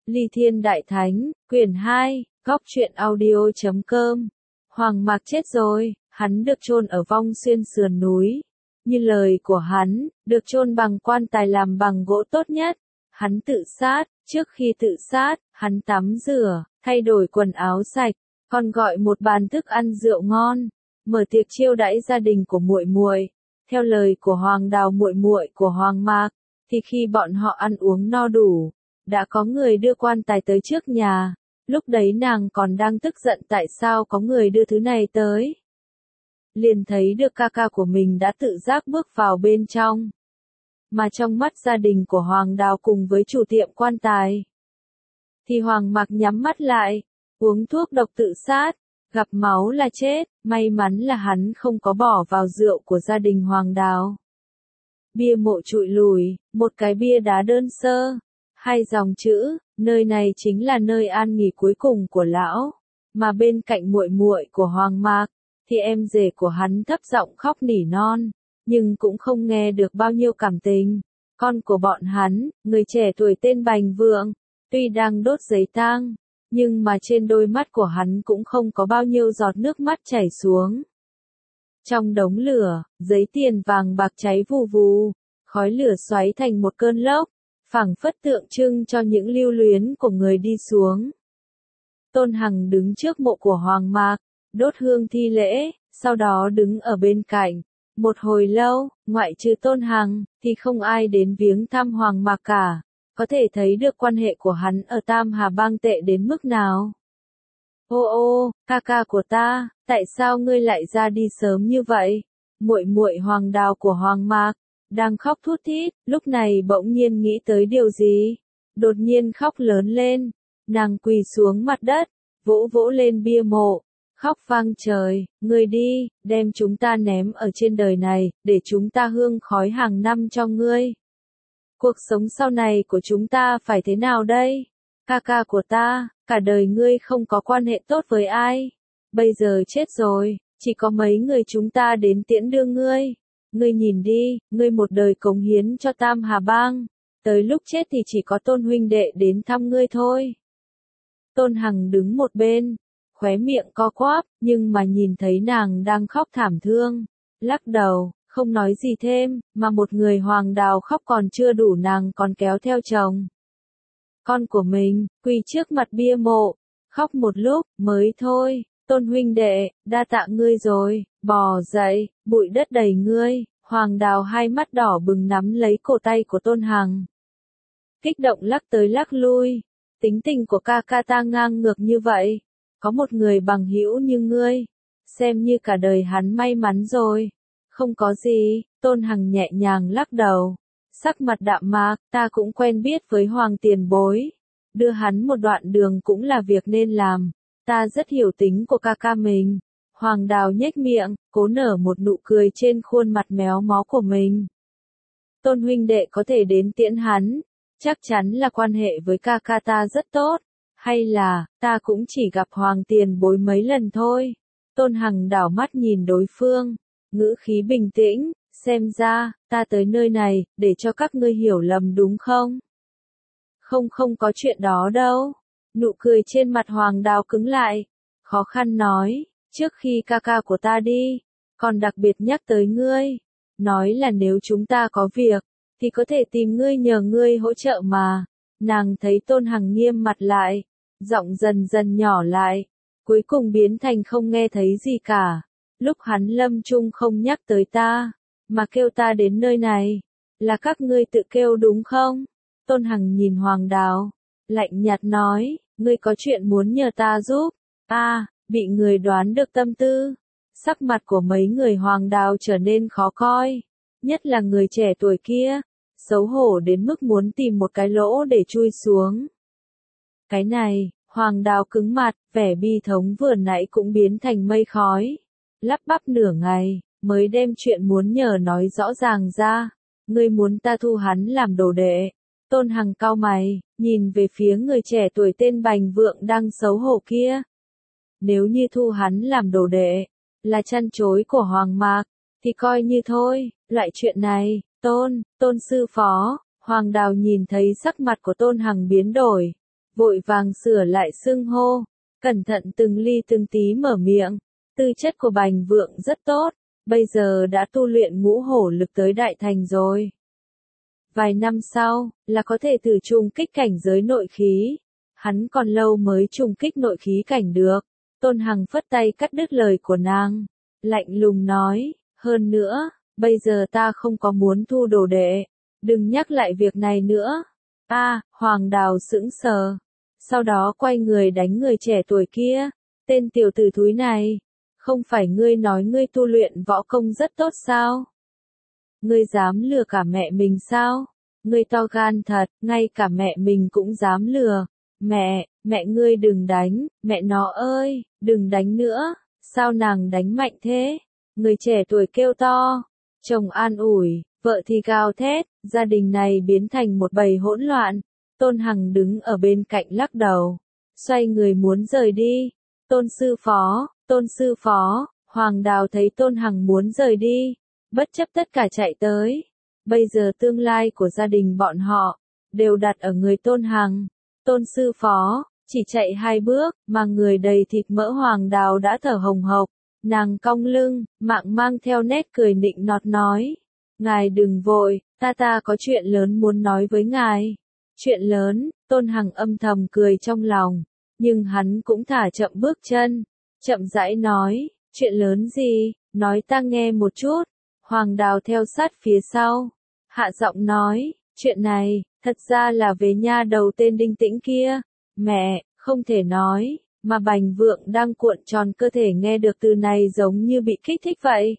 Ly Thiên Đại Thánh, quyển 2, góc truyện audio.com. Hoàng Mạc chết rồi, hắn được chôn ở Vong Xuyên sườn núi. Như lời của hắn, được chôn bằng quan tài làm bằng gỗ tốt nhất. Hắn tự sát, trước khi tự sát, hắn tắm rửa, thay đổi quần áo sạch, còn gọi một bàn thức ăn rượu ngon, mở tiệc chiêu đãi gia đình của muội muội. Theo lời của Hoàng Đào muội muội của Hoàng Mạc, thì khi bọn họ ăn uống no đủ, đã có người đưa quan tài tới trước nhà. Lúc đấy nàng còn đang tức giận tại sao có người đưa thứ này tới. Liền thấy được ca ca của mình đã tự giác bước vào bên trong. Mà trong mắt gia đình của Hoàng Đào cùng với chủ tiệm quan tài, thì Hoàng Mạc nhắm mắt lại, uống thuốc độc tự sát, gặp máu là chết. May mắn là hắn không có bỏ vào rượu của gia đình Hoàng Đào. Bia mộ trụi lùi, một cái bia đá đơn sơ, 2 dòng chữ, nơi này chính là nơi an nghỉ cuối cùng của lão. Mà bên cạnh muội muội của Hoàng Mạc, thì em rể của hắn thấp giọng khóc nỉ non, nhưng cũng không nghe được bao nhiêu cảm tình. Con của bọn hắn, người trẻ tuổi tên Bành Vượng, tuy đang đốt giấy tang, nhưng mà trên đôi mắt của hắn cũng không có bao nhiêu giọt nước mắt chảy xuống. Trong đống lửa, giấy tiền vàng bạc cháy vù vù, khói lửa xoáy thành một cơn lốc, phảng phất tượng trưng cho những lưu luyến của người đi xuống. Tôn Hằng đứng trước mộ của Hoàng Mạc, đốt hương thi lễ, sau đó đứng ở bên cạnh. Một hồi lâu, ngoại trừ Tôn Hằng, thì không ai đến viếng thăm Hoàng Mạc cả. Có thể thấy được quan hệ của hắn ở Tam Hà Bang tệ đến mức nào. Ô ô, ca ca của ta, tại sao ngươi lại ra đi sớm như vậy? Muội muội Hoàng Đào của Hoàng Mạc đang khóc thút thít, lúc này bỗng nhiên nghĩ tới điều gì, đột nhiên khóc lớn lên. Nàng quỳ xuống mặt đất, vỗ vỗ lên bia mộ, khóc vang trời, ngươi đi, đem chúng ta ném ở trên đời này, để chúng ta hương khói hàng năm cho ngươi. Cuộc sống sau này của chúng ta phải thế nào đây? Ca ca của ta, cả đời ngươi không có quan hệ tốt với ai. Bây giờ chết rồi, chỉ có mấy người chúng ta đến tiễn đưa ngươi. Ngươi nhìn đi, ngươi một đời cống hiến cho Tam Hà Bang. Tới lúc chết thì chỉ có Tôn huynh đệ đến thăm ngươi thôi. Tôn Hằng đứng một bên, khóe miệng co quắp, nhưng mà nhìn thấy nàng đang khóc thảm thương, lắc đầu, không nói gì thêm, mà một người Hoàng Đào khóc còn chưa đủ nàng còn kéo theo chồng. Con của mình, quỳ trước mặt bia mộ, khóc một lúc, mới thôi, Tôn huynh đệ, đa tạ ngươi rồi, bò dậy, bụi đất đầy ngươi. Hoàng Đào hai mắt đỏ bừng nắm lấy cổ tay của Tôn Hằng, kích động lắc tới lắc lui. Tính tình của ca ca ta ngang ngược như vậy, có một người bằng hữu như ngươi, xem như cả đời hắn may mắn rồi. Không có gì, Tôn Hằng nhẹ nhàng lắc đầu, sắc mặt đạm mạc, ta cũng quen biết với Hoàng tiền bối, đưa hắn một đoạn đường cũng là việc nên làm, ta rất hiểu tính của ca ca mình. Hoàng Đào nhếch miệng, cố nở một nụ cười trên khuôn mặt méo mó của mình. Tôn huynh đệ có thể đến tiễn hắn, chắc chắn là quan hệ với ca ca ta rất tốt, hay là, ta cũng chỉ gặp Hoàng tiền bối mấy lần thôi. Tôn Hằng đảo mắt nhìn đối phương, ngữ khí bình tĩnh, xem ra, ta tới nơi này, để cho các ngươi hiểu lầm đúng không? Không có chuyện đó đâu. Nụ cười trên mặt Hoàng Đào cứng lại, khó khăn nói, trước khi ca ca của ta đi, còn đặc biệt nhắc tới ngươi, nói là nếu chúng ta có việc, thì có thể tìm ngươi nhờ ngươi hỗ trợ mà. Nàng thấy Tôn Hằng nghiêm mặt lại, giọng dần dần nhỏ lại, cuối cùng biến thành không nghe thấy gì cả. Lúc hắn lâm chung không nhắc tới ta, mà kêu ta đến nơi này, là các ngươi tự kêu đúng không? Tôn Hằng nhìn Hoàng Đào, lạnh nhạt nói, ngươi có chuyện muốn nhờ ta giúp. Bị người đoán được tâm tư, sắc mặt của mấy người Hoàng Đào trở nên khó coi, nhất là người trẻ tuổi kia, xấu hổ đến mức muốn tìm một cái lỗ để chui xuống. Cái này, Hoàng Đào cứng mặt, vẻ bi thống vừa nãy cũng biến thành mây khói, lắp bắp nửa ngày, mới đem chuyện muốn nhờ nói rõ ràng ra. Ngươi muốn ta thu hắn làm đồ đệ? Tôn Hằng cau mày, nhìn về phía người trẻ tuổi tên Bành Vượng đang xấu hổ kia. Nếu như thu hắn làm đồ đệ, là chăn chối của Hoàng Mạc, thì coi như thôi, loại chuyện này, tôn sư phó. Hoàng Đào nhìn thấy sắc mặt của Tôn Hằng biến đổi, vội vàng sửa lại xưng hô, cẩn thận từng ly từng tí mở miệng. Tư chất của Bành Vượng rất tốt, bây giờ đã tu luyện ngũ hổ lực tới đại thành rồi. Vài năm sau, là có thể thử trùng kích cảnh giới nội khí. Hắn còn lâu mới trùng kích nội khí cảnh được. Tôn Hằng phất tay cắt đứt lời của nàng. Lạnh lùng nói, hơn nữa, bây giờ ta không có muốn thu đồ đệ. Đừng nhắc lại việc này nữa. Hoàng Đào sững sờ. Sau đó quay người đánh người trẻ tuổi kia. Tên tiểu tử thúi này. Không phải ngươi nói ngươi tu luyện võ công rất tốt sao? Ngươi dám lừa cả mẹ mình sao? Ngươi to gan thật, ngay cả mẹ mình cũng dám lừa. Mẹ ngươi đừng đánh, mẹ nó ơi, đừng đánh nữa. Sao nàng đánh mạnh thế? Người trẻ tuổi kêu to. Chồng an ủi, vợ thì gào thét, gia đình này biến thành một bầy hỗn loạn. Tôn Hằng đứng ở bên cạnh lắc đầu, xoay người muốn rời đi. Tôn sư phó, Hoàng Đào thấy Tôn Hằng muốn rời đi, bất chấp tất cả chạy tới. Bây giờ tương lai của gia đình bọn họ, đều đặt ở người Tôn Hằng. Tôn sư phó, chỉ chạy 2 bước, mà người đầy thịt mỡ Hoàng Đào đã thở hồng hộc. Nàng cong lưng, mang theo nét cười nịnh nọt nói. Ngài đừng vội, ta có chuyện lớn muốn nói với ngài. Chuyện lớn, Tôn Hằng âm thầm cười trong lòng, nhưng hắn cũng thả chậm bước chân, chậm rãi nói, chuyện lớn gì, nói ta nghe một chút. Hoàng Đào theo sát phía sau, hạ giọng nói, chuyện này, thật ra là về nha đầu tên Đinh Tĩnh kia. Mẹ, không thể nói, mà Bành Vượng đang cuộn tròn cơ thể nghe được từ này giống như bị kích thích vậy.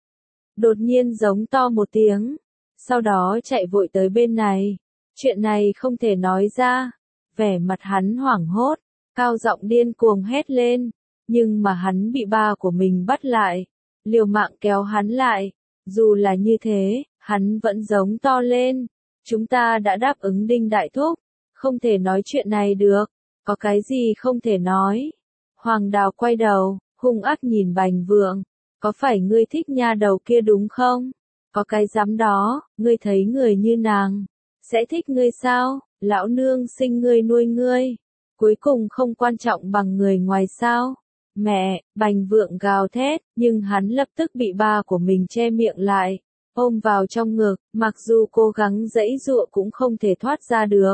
Đột nhiên giống to một tiếng, sau đó chạy vội tới bên này. Chuyện này không thể nói ra. Vẻ mặt hắn hoảng hốt, cao giọng điên cuồng hét lên, nhưng mà hắn bị ba của mình bắt lại, liều mạng kéo hắn lại. Dù là như thế, hắn vẫn giống to lên, chúng ta đã đáp ứng Đinh đại thúc, không thể nói chuyện này được. Có cái gì không thể nói? Hoàng Đào quay đầu, hung ác nhìn Bành Vượng, có phải ngươi thích nha đầu kia đúng không? Có cái dám đó, ngươi thấy người như nàng sẽ thích ngươi sao? Lão nương sinh ngươi nuôi ngươi, cuối cùng không quan trọng bằng người ngoài sao? Mẹ, Bành Vượng gào thét, nhưng hắn lập tức bị ba của mình che miệng lại, ôm vào trong ngực, mặc dù cố gắng giãy giụa cũng không thể thoát ra được.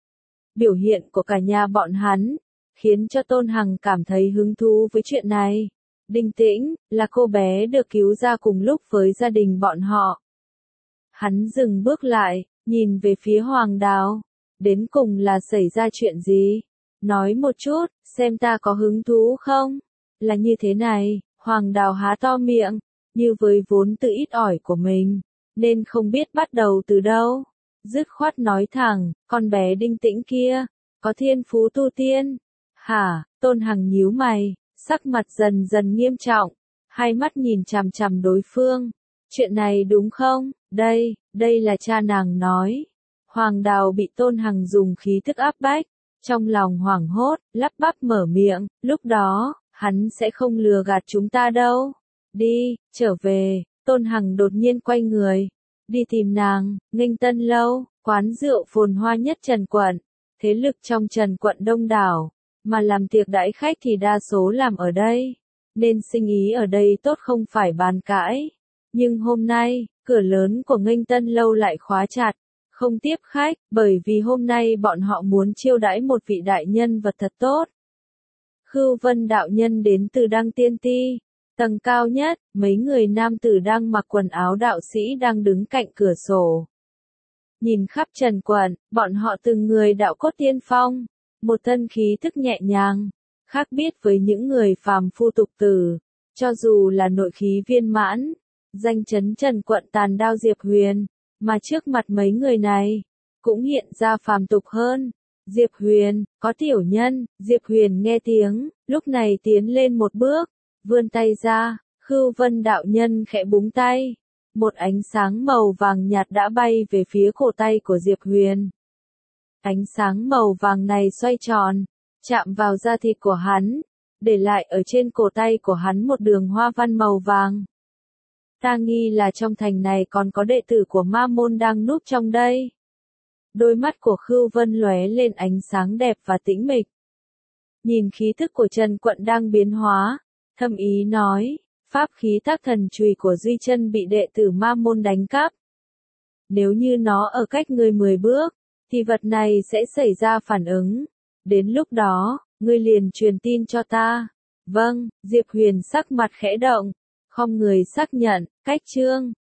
Biểu hiện của cả nhà bọn hắn, khiến cho Tôn Hằng cảm thấy hứng thú với chuyện này. Đinh Tĩnh, là cô bé được cứu ra cùng lúc với gia đình bọn họ. Hắn dừng bước lại, nhìn về phía Hoàng Đào. Đến cùng là xảy ra chuyện gì? Nói một chút, xem ta có hứng thú không? Là như thế này, Hoàng Đào há to miệng, như với vốn tự ít ỏi của mình, nên không biết bắt đầu từ đâu. Dứt khoát nói thẳng, con bé Đinh Tĩnh kia, có thiên phú tu tiên. Hả? Tôn Hằng nhíu mày, sắc mặt dần dần nghiêm trọng, hai mắt nhìn chằm chằm đối phương. Chuyện này đúng không? Đây là cha nàng nói. Hoàng Đào bị Tôn Hằng dùng khí thức áp bách, trong lòng hoảng hốt, lắp bắp mở miệng, lúc đó, hắn sẽ không lừa gạt chúng ta đâu. Đi, trở về. Tôn Hằng đột nhiên quay người, đi tìm nàng. Nghênh Tân lâu, quán rượu phồn hoa nhất Trần quận, thế lực trong Trần quận đông đảo, mà làm tiệc đãi khách thì đa số làm ở đây, nên sinh ý ở đây tốt không phải bàn cãi. Nhưng hôm nay, cửa lớn của Nghênh Tân lâu lại khóa chặt, không tiếp khách, bởi vì hôm nay bọn họ muốn chiêu đãi một vị đại nhân vật thật tốt. Khưu Vân đạo nhân đến từ Đăng Tiên Ti. Tầng cao nhất, mấy người nam tử đang mặc quần áo đạo sĩ đang đứng cạnh cửa sổ. Nhìn khắp Trần quận, bọn họ từng người đạo cốt tiên phong, một thân khí thức nhẹ nhàng, khác biệt với những người phàm phu tục tử, cho dù là nội khí viên mãn, danh chấn Trần quận tàn đao Diệp Huyền, mà trước mặt mấy người này, cũng hiện ra phàm tục hơn. Diệp Huyền, có tiểu nhân. Diệp Huyền nghe tiếng, lúc này tiến lên một bước, vươn tay ra. Khưu Vân đạo nhân khẽ búng tay, một ánh sáng màu vàng nhạt đã bay về phía cổ tay của Diệp Huyền. Ánh sáng màu vàng này xoay tròn, chạm vào da thịt của hắn, để lại ở trên cổ tay của hắn một đường hoa văn màu vàng. Ta nghi là trong thành này còn có đệ tử của Ma môn đang núp trong đây. Đôi mắt của Khưu Vân lóe lên ánh sáng đẹp và tĩnh mịch. Nhìn khí thức của Trần Quận đang biến hóa, thâm ý nói, pháp khí Thác Thần Chùy của Duy Chân bị đệ tử Ma môn đánh cắp. Nếu như nó ở cách ngươi 10 bước, thì vật này sẽ xảy ra phản ứng. Đến lúc đó, ngươi liền truyền tin cho ta. Vâng, Diệp Huyền sắc mặt khẽ động, không người xác nhận, cách chương.